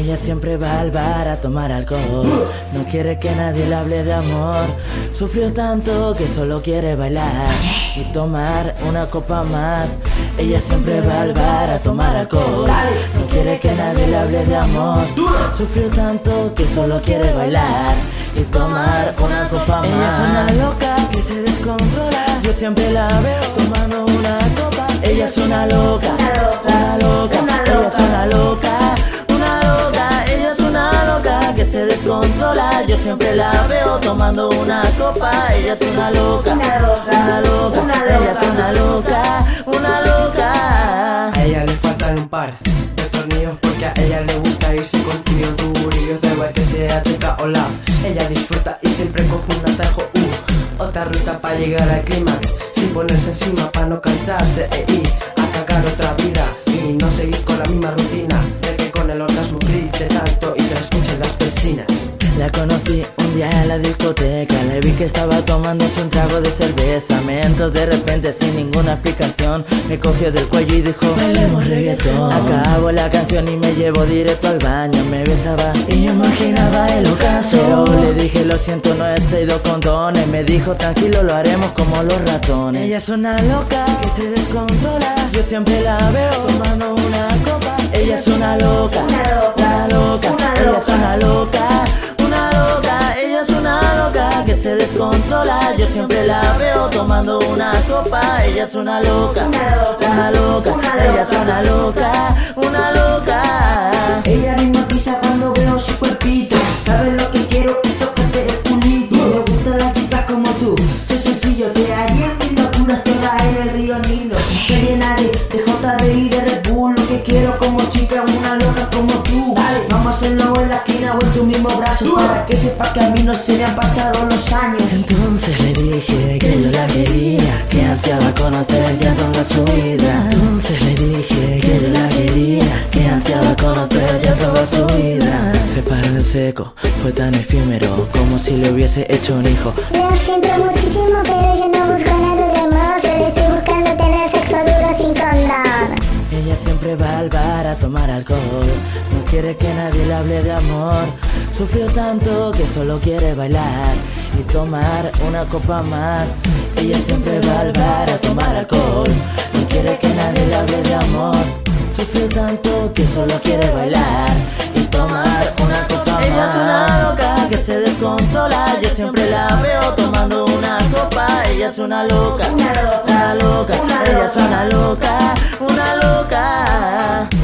Ella siempre va al bar a tomar alcohol, no quiere que nadie le hable de amor. Sufrió tanto que solo quiere bailar y tomar una copa más. Ella siempre va al bar a tomar alcohol, no quiere que nadie le hable de amor. Sufrió tanto que solo quiere bailar y tomar una copa más. Ella es una loca que se descontrola, yo siempre la veo tomando una copa. Ella es una loca, una loca, ella es una loca, ella es una loca que se descontrola. Yo siempre la veo tomando una copa. Ella es una loca, una loca, ella es una loca, una loca. A ella le faltan un par de tornillos porque a ella le gusta irse contigo. Tuburillos de igual que sea teca o love. Ella disfruta y siempre coge un atajo, otra ruta para llegar al clímax, sin ponerse encima para no cansarse y a cagar otra vida y no seguir con la misma rutina de que con el orgasmo grite tanto y que la escuchen las vecinas. La conocí un día en la discoteca, le vi que estaba tomándose un trago de cerveza. Me entró de repente sin ninguna explicación, me cogió del cuello y dijo: bailemos reggaetón. Acabó la canción y me llevó directo al baño, me besaba y yo imaginaba el ocaso. Pero le dije: lo siento, no he traído condones. Me dijo: tranquilo, lo haremos como los ratones. Ella es una loca que se descontrola, yo siempre la veo tomando una copa. Ella es una loca, una loca, ella es una loca, ella es una loca que se descontrola. Yo siempre la veo tomando una copa. Ella es una loca, una loca, ella es una loca, una loca. Ella me hipnotiza cuando veo su cuerpito. Sabes lo que quiero es tocarte el culito. Me gustan las chicas como tú, soy sencillo. Te haría mil locuras todas en el río Nilo. Te llenaré de JD y de Red Bull. Lo que quiero como chica, una loca como tú. Dale, vamos a hacerlo en la esquina o en tu mismo brazo, para que sepa que a mí no se me han pasado los años. Entonces le dije que yo la quería, que ansiaba conocer ya toda su vida. Entonces le dije que yo la quería, que ansiaba conocer ya toda su vida. Se paró en seco, fue tan efímero, como si le hubiese hecho un hijo. Lo siento muchísimo, pero yo no busco nada de hermoso. Solo estoy buscando tener sexo duro sin condón. Ella siempre va al bar a tomar alcohol, no quiere que nadie le hable de amor. Sufrió tanto que solo quiere bailar y tomar una copa más. Ella siempre va al bar a tomar alcohol, no quiere que nadie le hable de amor. Sufrió tanto que solo quiere bailar y tomar una copa más. Ella es una loca que se descontrola, yo siempre la veo tomando una copa. Ella es una loca, una loca, ella es una loca, una loca.